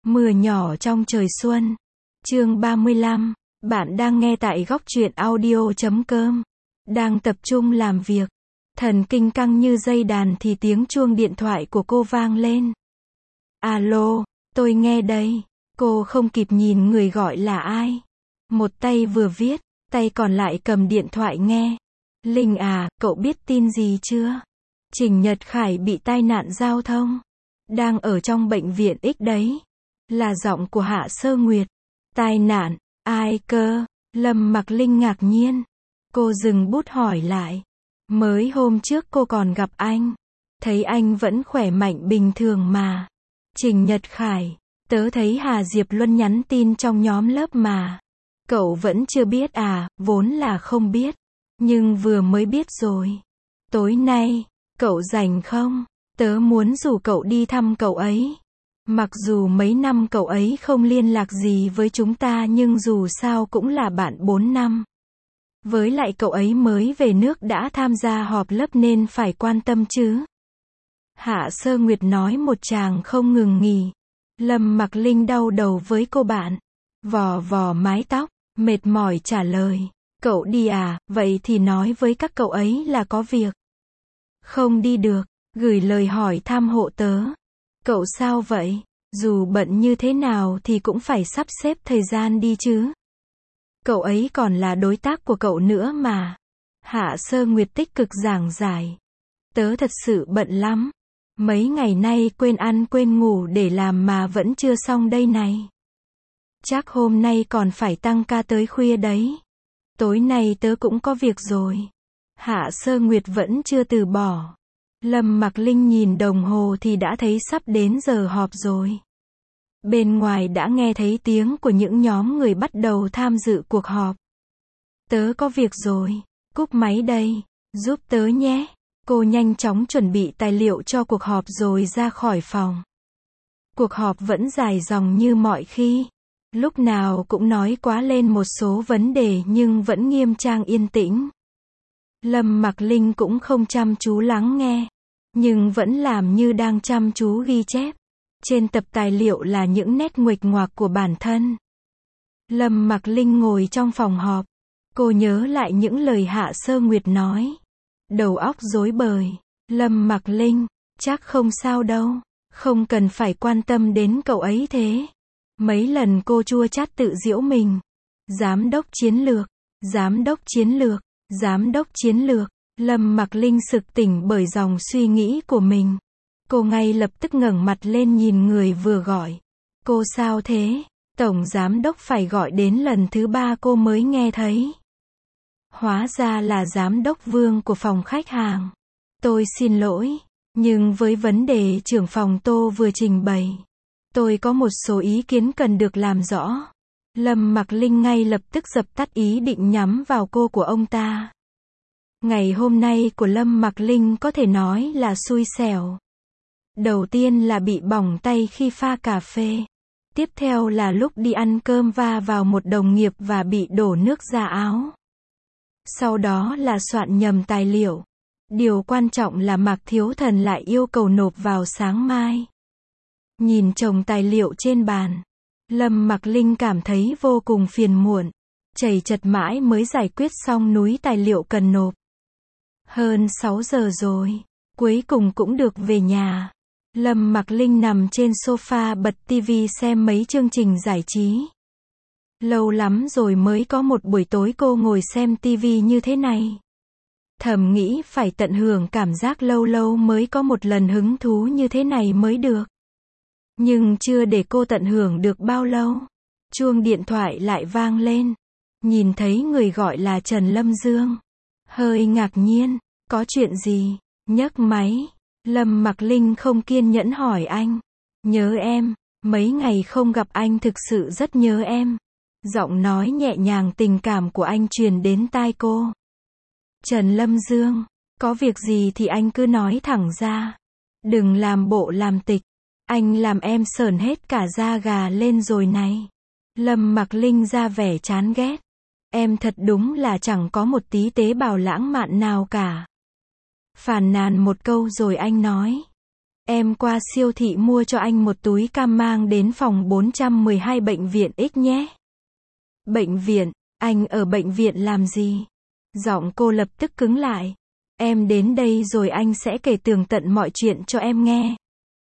Mưa nhỏ trong trời xuân. Chương 35. Bạn đang nghe tại góc truyện audio.com. Đang tập trung làm việc. Thần kinh căng như dây đàn thì tiếng chuông điện thoại của cô vang lên. Alo, tôi nghe đây. Cô không kịp nhìn người gọi là ai. Một tay vừa viết, tay còn lại cầm điện thoại nghe. Linh à, cậu biết tin gì chưa? Trình Nhật Khải bị tai nạn giao thông. Đang ở trong bệnh viện X đấy. Là giọng của Hạ Sơ Nguyệt. Tai nạn, ai cơ? Lâm Mặc Linh ngạc nhiên. Cô dừng bút hỏi lại. Mới hôm trước cô còn gặp anh. Thấy anh vẫn khỏe mạnh bình thường mà. Trình Nhật Khải, tớ thấy Hà Diệp Luân nhắn tin trong nhóm lớp mà. Cậu vẫn chưa biết à? Vốn là không biết. Nhưng vừa mới biết rồi. Tối nay, cậu rảnh không? Tớ muốn rủ cậu đi thăm cậu ấy. Mặc dù mấy năm cậu ấy không liên lạc gì với chúng ta nhưng dù sao cũng là bạn 4 năm. Với lại cậu ấy mới về nước đã tham gia họp lớp nên phải quan tâm chứ. Hạ Sơ Nguyệt nói một tràng không ngừng nghỉ. Lâm Mặc Linh đau đầu với cô bạn. Vò vò mái tóc, mệt mỏi trả lời. Cậu đi à? Vậy thì nói với các cậu ấy là có việc. Không đi được, gửi lời hỏi thăm hộ tớ. Cậu sao vậy? Dù bận như thế nào thì cũng phải sắp xếp thời gian đi chứ. Cậu ấy còn là đối tác của cậu nữa mà. Hạ Sơ Nguyệt tích cực giảng giải. Tớ thật sự bận lắm. Mấy ngày nay quên ăn quên ngủ để làm mà vẫn chưa xong đây này. Chắc hôm nay còn phải tăng ca tới khuya đấy. Tối nay tớ cũng có việc rồi. Hạ Sơ Nguyệt vẫn chưa từ bỏ. Lâm Mặc Linh nhìn đồng hồ thì đã thấy sắp đến giờ họp rồi. Bên ngoài đã nghe thấy tiếng của những nhóm người bắt đầu tham dự cuộc họp. Tớ có việc rồi, cúp máy đây, giúp tớ nhé. Cô nhanh chóng chuẩn bị tài liệu cho cuộc họp rồi ra khỏi phòng. Cuộc họp vẫn dài dòng như mọi khi. Lúc nào cũng nói quá lên một số vấn đề nhưng vẫn nghiêm trang yên tĩnh. Lâm Mặc Linh cũng không chăm chú lắng nghe, nhưng vẫn làm như đang chăm chú ghi chép. Trên tập tài liệu là những nét nguệch ngoạc của bản thân. Lâm Mặc Linh ngồi trong phòng họp. Cô nhớ lại những lời Hạ Sơ Nguyệt nói. Đầu óc rối bời. Lâm Mặc Linh, chắc không sao đâu. Không cần phải quan tâm đến cậu ấy thế. Mấy lần cô chua chát tự giễu mình. Giám đốc chiến lược, giám đốc chiến lược, giám đốc chiến lược. Lâm Mặc Linh sực tỉnh bởi dòng suy nghĩ của mình. Cô ngay lập tức ngẩng mặt lên nhìn người vừa gọi. Cô sao thế? Tổng giám đốc phải gọi đến lần thứ 3 cô mới nghe thấy. Hóa ra là giám đốc Vương của phòng khách hàng. Tôi xin lỗi, nhưng với vấn đề trưởng phòng Tô vừa trình bày, tôi có một số ý kiến cần được làm rõ. Lâm Mặc Linh ngay lập tức dập tắt ý định nhắm vào cô của ông ta. Ngày hôm nay của Lâm Mặc Linh có thể nói là xui xẻo. Đầu tiên là bị bỏng tay khi pha cà phê. Tiếp theo là lúc đi ăn cơm va vào một đồng nghiệp và bị đổ nước ra áo. Sau đó là soạn nhầm tài liệu. Điều quan trọng là Mạc Thiếu Thần lại yêu cầu nộp vào sáng mai. Nhìn chồng tài liệu trên bàn, Lâm Mặc Linh cảm thấy vô cùng phiền muộn. Chầy chật mãi mới giải quyết xong núi tài liệu cần nộp. Hơn 6 giờ rồi, cuối cùng cũng được về nhà. Lâm Mặc Linh nằm trên sofa bật tivi xem mấy chương trình giải trí. Lâu lắm rồi mới có một buổi tối cô ngồi xem tivi như thế này. Thầm nghĩ phải tận hưởng cảm giác lâu lâu mới có một lần hứng thú như thế này mới được. Nhưng chưa để cô tận hưởng được bao lâu, chuông điện thoại lại vang lên. Nhìn thấy người gọi là Trần Lâm Dương. Hơi ngạc nhiên, có chuyện gì? Nhấc máy. Lâm Mặc Linh không kiên nhẫn hỏi anh. Nhớ em, mấy ngày không gặp anh thực sự rất nhớ em. Giọng nói nhẹ nhàng tình cảm của anh truyền đến tai cô. Trần Lâm Dương, có việc gì thì anh cứ nói thẳng ra. Đừng làm bộ làm tịch. Anh làm em sởn hết cả da gà lên rồi này. Lâm Mặc Linh ra vẻ chán ghét. Em thật đúng là chẳng có một tí tế bào lãng mạn nào cả. Phàn nàn một câu rồi anh nói. Em qua siêu thị mua cho anh một túi cam mang đến phòng 412 bệnh viện X nhé. Bệnh viện? Anh ở bệnh viện làm gì? Giọng cô lập tức cứng lại. Em đến đây rồi anh sẽ kể tường tận mọi chuyện cho em nghe.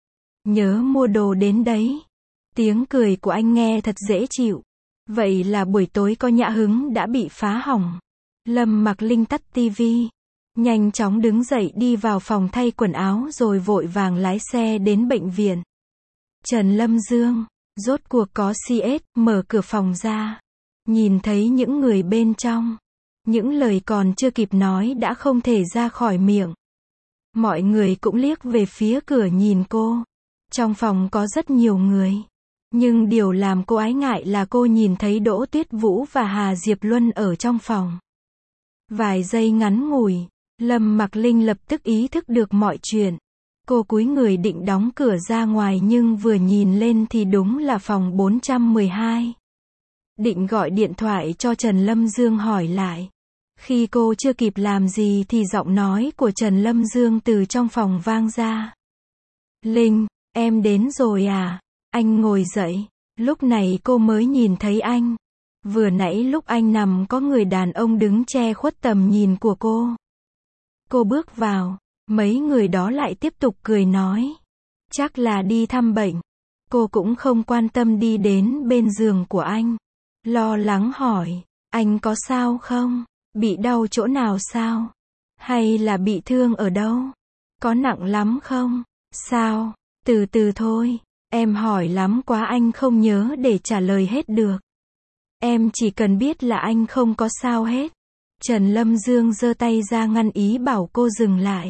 Nhớ mua đồ đến đấy. Tiếng cười của anh nghe thật dễ chịu. Vậy là buổi tối có nhã hứng đã bị phá hỏng. Lâm Mặc Linh tắt tivi, nhanh chóng đứng dậy đi vào phòng thay quần áo rồi vội vàng lái xe đến bệnh viện. Trần Lâm Dương, rốt cuộc có CS, mở cửa phòng ra. Nhìn thấy những người bên trong. Những lời còn chưa kịp nói đã không thể ra khỏi miệng. Mọi người cũng liếc về phía cửa nhìn cô. Trong phòng có rất nhiều người. Nhưng điều làm cô ái ngại là cô nhìn thấy Đỗ Tuyết Vũ và Hà Diệp Luân ở trong phòng. Vài giây ngắn ngủi, Lâm Mặc Linh lập tức ý thức được mọi chuyện. Cô cúi người định đóng cửa ra ngoài nhưng vừa nhìn lên thì đúng là phòng 412. Định gọi điện thoại cho Trần Lâm Dương hỏi lại. Khi cô chưa kịp làm gì thì giọng nói của Trần Lâm Dương từ trong phòng vang ra. Linh, em đến rồi à? Anh ngồi dậy. Lúc này cô mới nhìn thấy anh. Vừa nãy lúc anh nằm có người đàn ông đứng che khuất tầm nhìn của cô. Cô bước vào, mấy người đó lại tiếp tục cười nói. Chắc là đi thăm bệnh. Cô cũng không quan tâm đi đến bên giường của anh. Lo lắng hỏi, anh có sao không? Bị đau chỗ nào sao? Hay là bị thương ở đâu? Có nặng lắm không? Sao? Từ từ thôi. Em hỏi lắm quá anh không nhớ để trả lời hết được. Em chỉ cần biết là anh không có sao hết. Trần Lâm Dương giơ tay ra ngăn ý bảo cô dừng lại.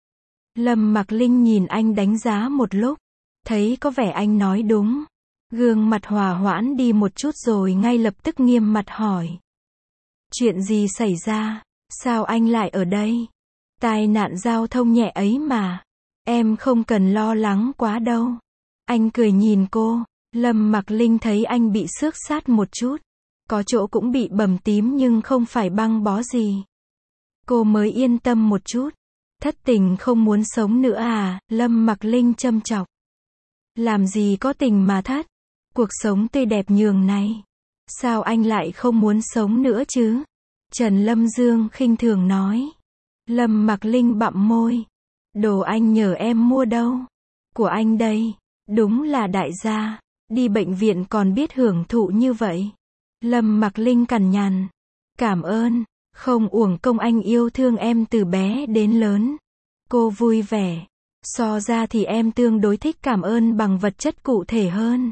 Lâm Mặc Linh nhìn anh đánh giá một lúc. Thấy có vẻ anh nói đúng. Gương mặt hòa hoãn đi một chút rồi ngay lập tức nghiêm mặt hỏi. Chuyện gì xảy ra? Sao anh lại ở đây? Tai nạn giao thông nhẹ ấy mà. Em không cần lo lắng quá đâu. Anh cười nhìn cô. Lâm Mặc Linh thấy anh bị xước sát một chút. Có chỗ cũng bị bầm tím nhưng không phải băng bó gì. Cô mới yên tâm một chút. Thất tình không muốn sống nữa à? Lâm Mặc Linh châm chọc. Làm gì có tình mà thất. Cuộc sống tươi đẹp nhường này. Sao anh lại không muốn sống nữa chứ? Trần Lâm Dương khinh thường nói. Lâm Mặc Linh bặm môi. Đồ anh nhờ em mua đâu? Của anh đây. Đúng là đại gia. Đi bệnh viện còn biết hưởng thụ như vậy. Lâm Mặc Linh cằn nhằn. Cảm ơn. Không uổng công anh yêu thương em từ bé đến lớn. Cô vui vẻ. So ra thì em tương đối thích cảm ơn bằng vật chất cụ thể hơn.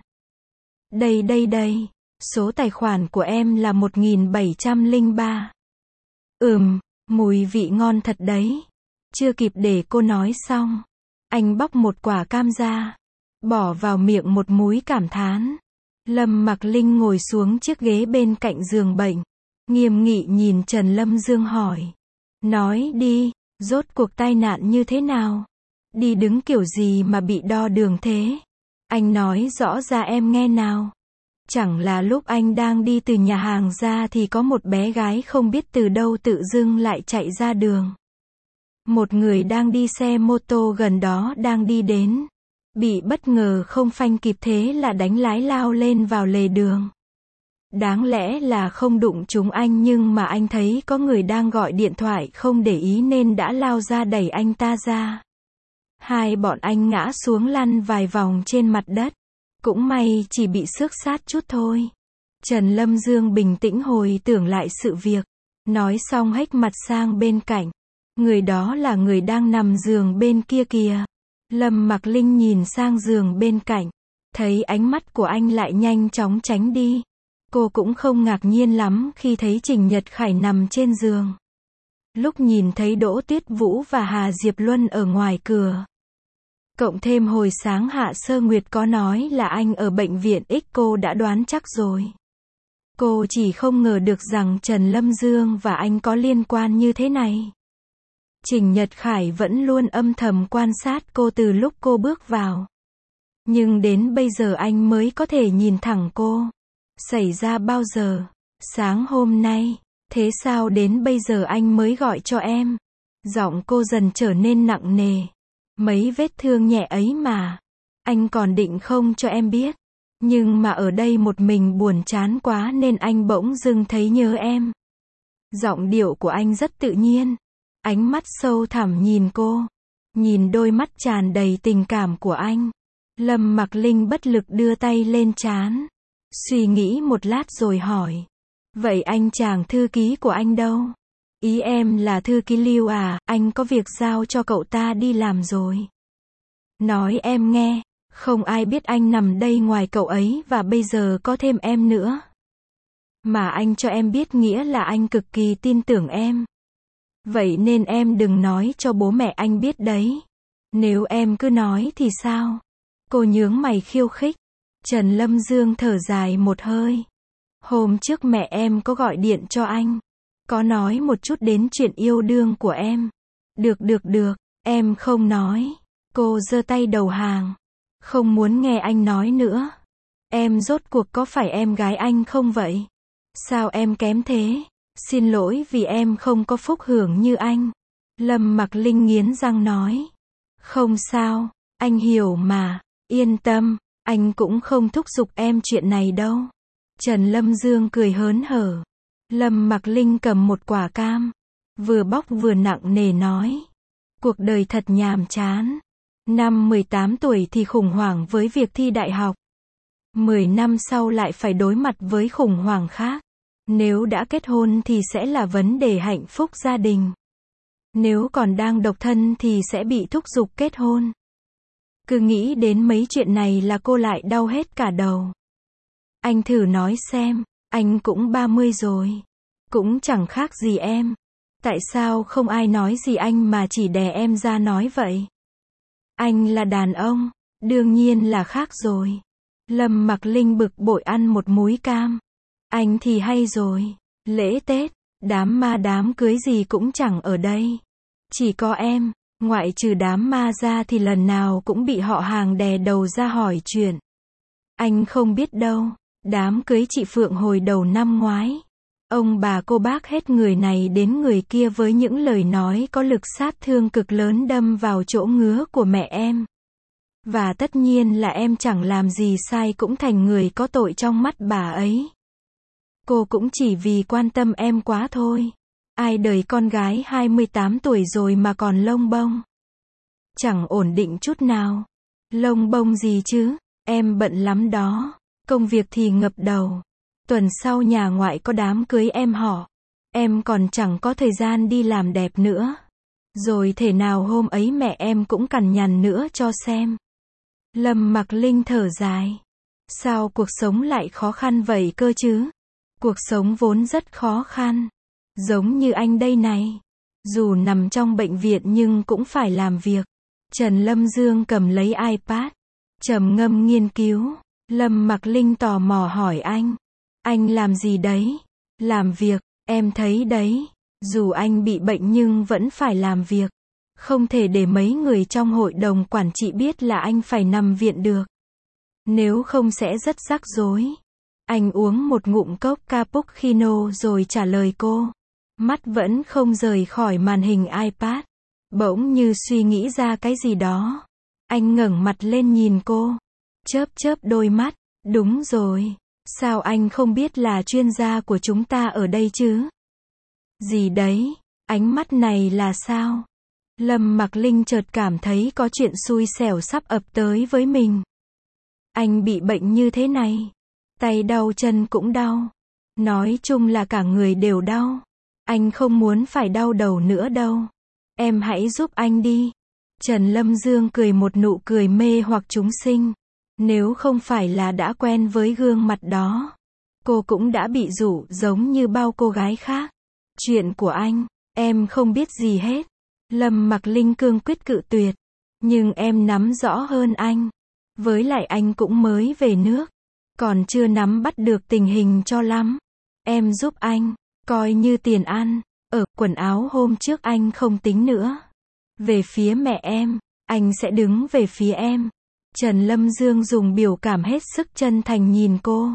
Đây. Số tài khoản của em là 1703. Mùi vị ngon thật đấy. Chưa kịp để cô nói xong. Anh bóc một quả cam ra. Bỏ vào miệng một múi cảm thán. Lâm Mặc Linh ngồi xuống chiếc ghế bên cạnh giường bệnh. Nghiêm nghị nhìn Trần Lâm Dương hỏi. Nói đi, rốt cuộc tai nạn như thế nào? Đi đứng kiểu gì mà bị đo đường thế? Anh nói rõ ra em nghe nào. Chẳng là lúc anh đang đi từ nhà hàng ra thì có một bé gái không biết từ đâu tự dưng lại chạy ra đường. Một người đang đi xe mô tô gần đó đang đi đến. Bị bất ngờ không phanh kịp thế là đánh lái lao lên vào lề đường. Đáng lẽ là không đụng trúng anh nhưng mà anh thấy có người đang gọi điện thoại không để ý nên đã lao ra đẩy anh ta ra. Hai bọn anh ngã xuống lăn vài vòng trên mặt đất. Cũng may chỉ bị xước sát chút thôi. Trần Lâm Dương bình tĩnh hồi tưởng lại sự việc. Nói xong hếch mặt sang bên cạnh. Người đó là người đang nằm giường bên kia kìa. Lâm Mặc Linh nhìn sang giường bên cạnh. Thấy ánh mắt của anh lại nhanh chóng tránh đi. Cô cũng không ngạc nhiên lắm khi thấy Trình Nhật Khải nằm trên giường. Lúc nhìn thấy Đỗ Tuyết Vũ và Hà Diệp Luân ở ngoài cửa. Cộng thêm hồi sáng Hạ Sơ Nguyệt có nói là anh ở bệnh viện X, cô đã đoán chắc rồi. Cô chỉ không ngờ được rằng Trần Lâm Dương và anh có liên quan như thế này. Trình Nhật Khải vẫn luôn âm thầm quan sát cô từ lúc cô bước vào. Nhưng đến bây giờ anh mới có thể nhìn thẳng cô. Xảy ra bao giờ? Sáng hôm nay. Thế sao đến bây giờ anh mới gọi cho em? Giọng cô dần trở nên nặng nề. Mấy vết thương nhẹ ấy mà. Anh còn định không cho em biết. Nhưng mà ở đây một mình buồn chán quá nên anh bỗng dưng thấy nhớ em. Giọng điệu của anh rất tự nhiên. Ánh mắt sâu thẳm nhìn cô. Nhìn đôi mắt tràn đầy tình cảm của anh. Lâm Mặc Linh bất lực đưa tay lên trán. Suy nghĩ một lát rồi hỏi. Vậy anh chàng thư ký của anh đâu? Ý em là thư ký Lưu à, anh có việc giao cho cậu ta đi làm rồi. Nói em nghe, không ai biết anh nằm đây ngoài cậu ấy và bây giờ có thêm em nữa. Mà anh cho em biết nghĩa là anh cực kỳ tin tưởng em. Vậy nên em đừng nói cho bố mẹ anh biết đấy. Nếu em cứ nói thì sao? Cô nhướng mày khiêu khích. Trần Lâm Dương thở dài một hơi. Hôm trước mẹ em có gọi điện cho anh. Có nói một chút đến chuyện yêu đương của em. Được, em không nói. Cô giơ tay đầu hàng. Không muốn nghe anh nói nữa. Em rốt cuộc có phải em gái anh không vậy? Sao em kém thế? Xin lỗi vì em không có phúc hưởng như anh. Lâm Mặc Linh nghiến răng nói. Không sao, anh hiểu mà, yên tâm, anh cũng không thúc giục em chuyện này đâu. Trần Lâm Dương cười hớn hở. Lâm Mặc Linh cầm một quả cam, vừa bóc vừa nặng nề nói. Cuộc đời thật nhàm chán. Năm 18 tuổi thì khủng hoảng với việc thi đại học. 10 năm sau lại phải đối mặt với khủng hoảng khác. Nếu đã kết hôn thì sẽ là vấn đề hạnh phúc gia đình. Nếu còn đang độc thân thì sẽ bị thúc giục kết hôn. Cứ nghĩ đến mấy chuyện này là cô lại đau hết cả đầu. Anh thử nói xem, anh cũng 30 rồi. Cũng chẳng khác gì em. Tại sao không ai nói gì anh mà chỉ đè em ra nói vậy? Anh là đàn ông, đương nhiên là khác rồi. Lâm Mặc Linh bực bội ăn một múi cam. Anh thì hay rồi. Lễ Tết, đám ma đám cưới gì cũng chẳng ở đây. Chỉ có em, ngoại trừ đám ma ra thì lần nào cũng bị họ hàng đè đầu ra hỏi chuyện. Anh không biết đâu, đám cưới chị Phượng hồi đầu năm ngoái. Ông bà cô bác hết người này đến người kia với những lời nói có lực sát thương cực lớn đâm vào chỗ ngứa của mẹ em. Và tất nhiên là em chẳng làm gì sai cũng thành người có tội trong mắt bà ấy. Cô cũng chỉ vì quan tâm em quá thôi. Ai đời con gái 28 tuổi rồi mà còn lông bông. Chẳng ổn định chút nào. Lông bông gì chứ, em bận lắm đó. Công việc thì ngập đầu. Tuần sau nhà ngoại có đám cưới em họ. Em còn chẳng có thời gian đi làm đẹp nữa. Rồi thể nào hôm ấy mẹ em cũng cằn nhằn nữa cho xem. Lâm Mặc Linh thở dài. Sao cuộc sống lại khó khăn vậy cơ chứ? Cuộc sống vốn rất khó khăn. Giống như anh đây này. Dù nằm trong bệnh viện nhưng cũng phải làm việc. Trần Lâm Dương cầm lấy iPad. Trầm ngâm nghiên cứu. Lâm Mặc Linh tò mò hỏi anh. Anh làm gì đấy? Làm việc, em thấy đấy. Dù anh bị bệnh nhưng vẫn phải làm việc. Không thể để mấy người trong hội đồng quản trị biết là anh phải nằm viện được. Nếu không sẽ rất rắc rối. Anh uống một ngụm cốc cappuccino rồi trả lời cô. Mắt vẫn không rời khỏi màn hình iPad. Bỗng như suy nghĩ ra cái gì đó. Anh ngẩng mặt lên nhìn cô. Chớp đôi mắt. Đúng rồi. Sao anh không biết là chuyên gia của chúng ta ở đây chứ? Gì đấy? Ánh mắt này là sao? Lâm Mặc Linh chợt cảm thấy có chuyện xui xẻo sắp ập tới với mình. Anh bị bệnh như thế này. Tay đau chân cũng đau. Nói chung là cả người đều đau. Anh không muốn phải đau đầu nữa đâu. Em hãy giúp anh đi. Trần Lâm Dương cười một nụ cười mê hoặc chúng sinh. Nếu không phải là đã quen với gương mặt đó, cô cũng đã bị dụ giống như bao cô gái khác. Chuyện của anh, em không biết gì hết. Lâm Mặc Linh cương quyết cự tuyệt. Nhưng em nắm rõ hơn anh. Với lại anh cũng mới về nước. Còn chưa nắm bắt được tình hình cho lắm. Em giúp anh, coi như tiền ăn. Quần áo hôm trước anh không tính nữa. Về phía mẹ em, anh sẽ đứng về phía em. Trần Lâm Dương dùng biểu cảm hết sức chân thành nhìn cô.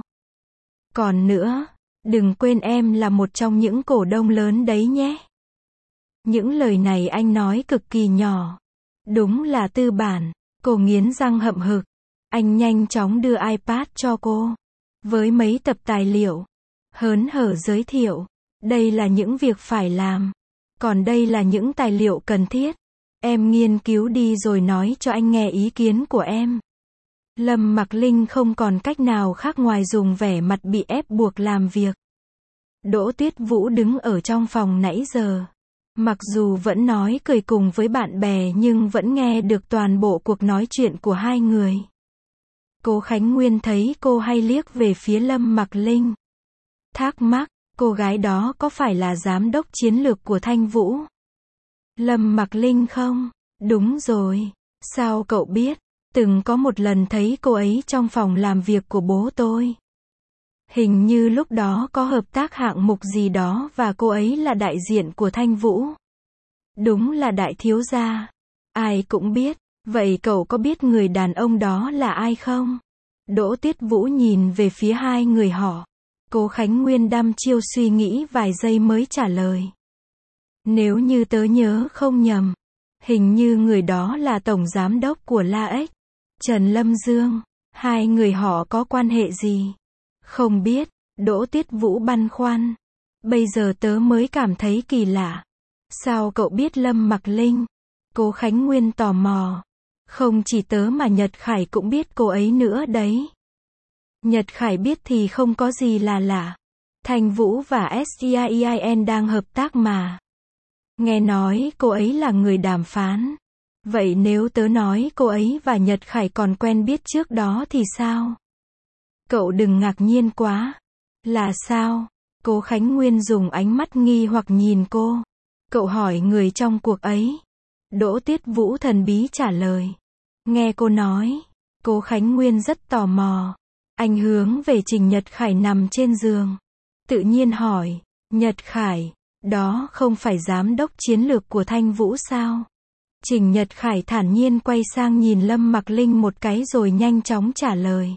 Còn nữa, đừng quên em là một trong những cổ đông lớn đấy nhé. Những lời này anh nói cực kỳ nhỏ. Đúng là tư bản. Cô nghiến răng hậm hực. Anh nhanh chóng đưa iPad cho cô. Với mấy tập tài liệu. Hớn hở giới thiệu. Đây là những việc phải làm. Còn đây là những tài liệu cần thiết. Em nghiên cứu đi rồi nói cho anh nghe ý kiến của em. Lâm Mặc Linh không còn cách nào khác ngoài dùng vẻ mặt bị ép buộc làm việc. Đỗ Tuyết Vũ đứng ở trong phòng nãy giờ. Mặc dù vẫn nói cười cùng với bạn bè nhưng vẫn nghe được toàn bộ cuộc nói chuyện của hai người. Cố Khánh Nguyên thấy cô hay liếc về phía Lâm Mặc Linh. Thắc mắc, cô gái đó có phải là giám đốc chiến lược của Thanh Vũ? Lâm Mặc Linh không? Đúng rồi. Sao cậu biết? Từng có một lần thấy cô ấy trong phòng làm việc của bố tôi. Hình như lúc đó có hợp tác hạng mục gì đó và cô ấy là đại diện của Thanh Vũ. Đúng là đại thiếu gia. Ai cũng biết. Vậy cậu có biết người đàn ông đó là ai không? Đỗ Tuyết Vũ nhìn về phía hai người họ. Cố Khánh Nguyên đăm chiêu suy nghĩ vài giây mới trả lời. Nếu như tớ nhớ không nhầm, hình như người đó là tổng giám đốc của LAX, Trần Lâm Dương. Hai người họ có quan hệ gì? Không biết. Đỗ Tuyết Vũ băn khoăn. Bây giờ tớ mới cảm thấy kỳ lạ. Sao cậu biết Lâm Mặc Linh? Cố Khánh Nguyên tò mò. Không chỉ tớ mà Nhật Khải cũng biết cô ấy nữa đấy. Nhật Khải biết thì không có gì là lạ. Thanh Vũ và STIEIN đang hợp tác mà. Nghe nói cô ấy là người đàm phán. Vậy nếu tớ nói cô ấy và Nhật Khải còn quen biết trước đó thì sao? Cậu đừng ngạc nhiên quá. Là sao? Cố Khánh Nguyên dùng ánh mắt nghi hoặc nhìn cô. Cậu hỏi người trong cuộc ấy. Đỗ Tuyết Vũ thần bí trả lời. Nghe cô nói. Cố Khánh Nguyên rất tò mò. Anh hướng về Trình Nhật Khải nằm trên giường. Tự nhiên hỏi. Nhật Khải, đó không phải giám đốc chiến lược của Thanh Vũ sao? Trình Nhật Khải thản nhiên quay sang nhìn Lâm Mặc Linh một cái rồi nhanh chóng trả lời.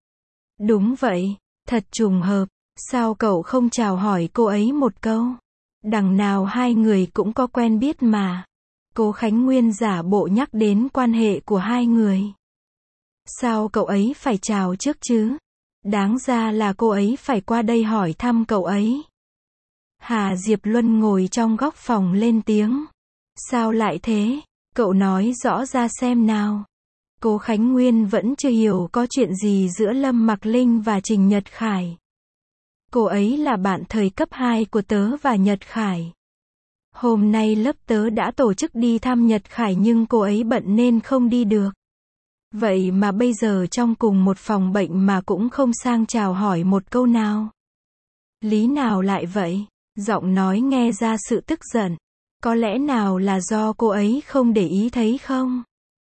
Đúng vậy, thật trùng hợp. Sao cậu không chào hỏi cô ấy một câu? Đằng nào hai người cũng có quen biết mà. Cố Khánh Nguyên giả bộ nhắc đến quan hệ của hai người. Sao cậu ấy phải chào trước chứ? Đáng ra là cô ấy phải qua đây hỏi thăm cậu ấy. Hà Diệp Luân ngồi trong góc phòng lên tiếng. Sao lại thế? Cậu nói rõ ra xem nào. Cố Khánh Nguyên vẫn chưa hiểu có chuyện gì giữa Lâm Mặc Linh và Trình Nhật Khải. Cô ấy là bạn thời cấp 2 của tớ và Nhật Khải. Hôm nay lớp tớ đã tổ chức đi thăm Nhật Khải nhưng cô ấy bận nên không đi được. Vậy mà bây giờ trong cùng một phòng bệnh mà cũng không sang chào hỏi một câu nào. Lý nào lại vậy? Giọng nói nghe ra sự tức giận. Có lẽ nào là do cô ấy không để ý thấy không?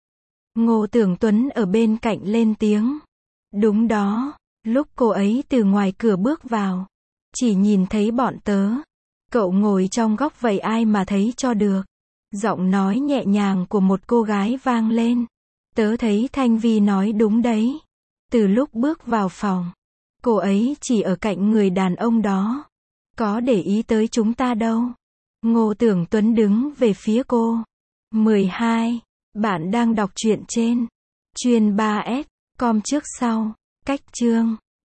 Ngô Tưởng Tuấn ở bên cạnh lên tiếng. Đúng đó, lúc cô ấy từ ngoài cửa bước vào, chỉ nhìn thấy bọn tớ. Cậu ngồi trong góc vậy ai mà thấy cho được. Giọng nói nhẹ nhàng của một cô gái vang lên. Tớ thấy Thanh Vi nói đúng đấy. Từ lúc bước vào phòng, cô ấy chỉ ở cạnh người đàn ông đó. Có để ý tới chúng ta đâu. Ngô Tưởng Tuấn đứng về phía cô. 12. Bạn đang đọc truyện trên Chuyên 3S, com trước sau, cách chương.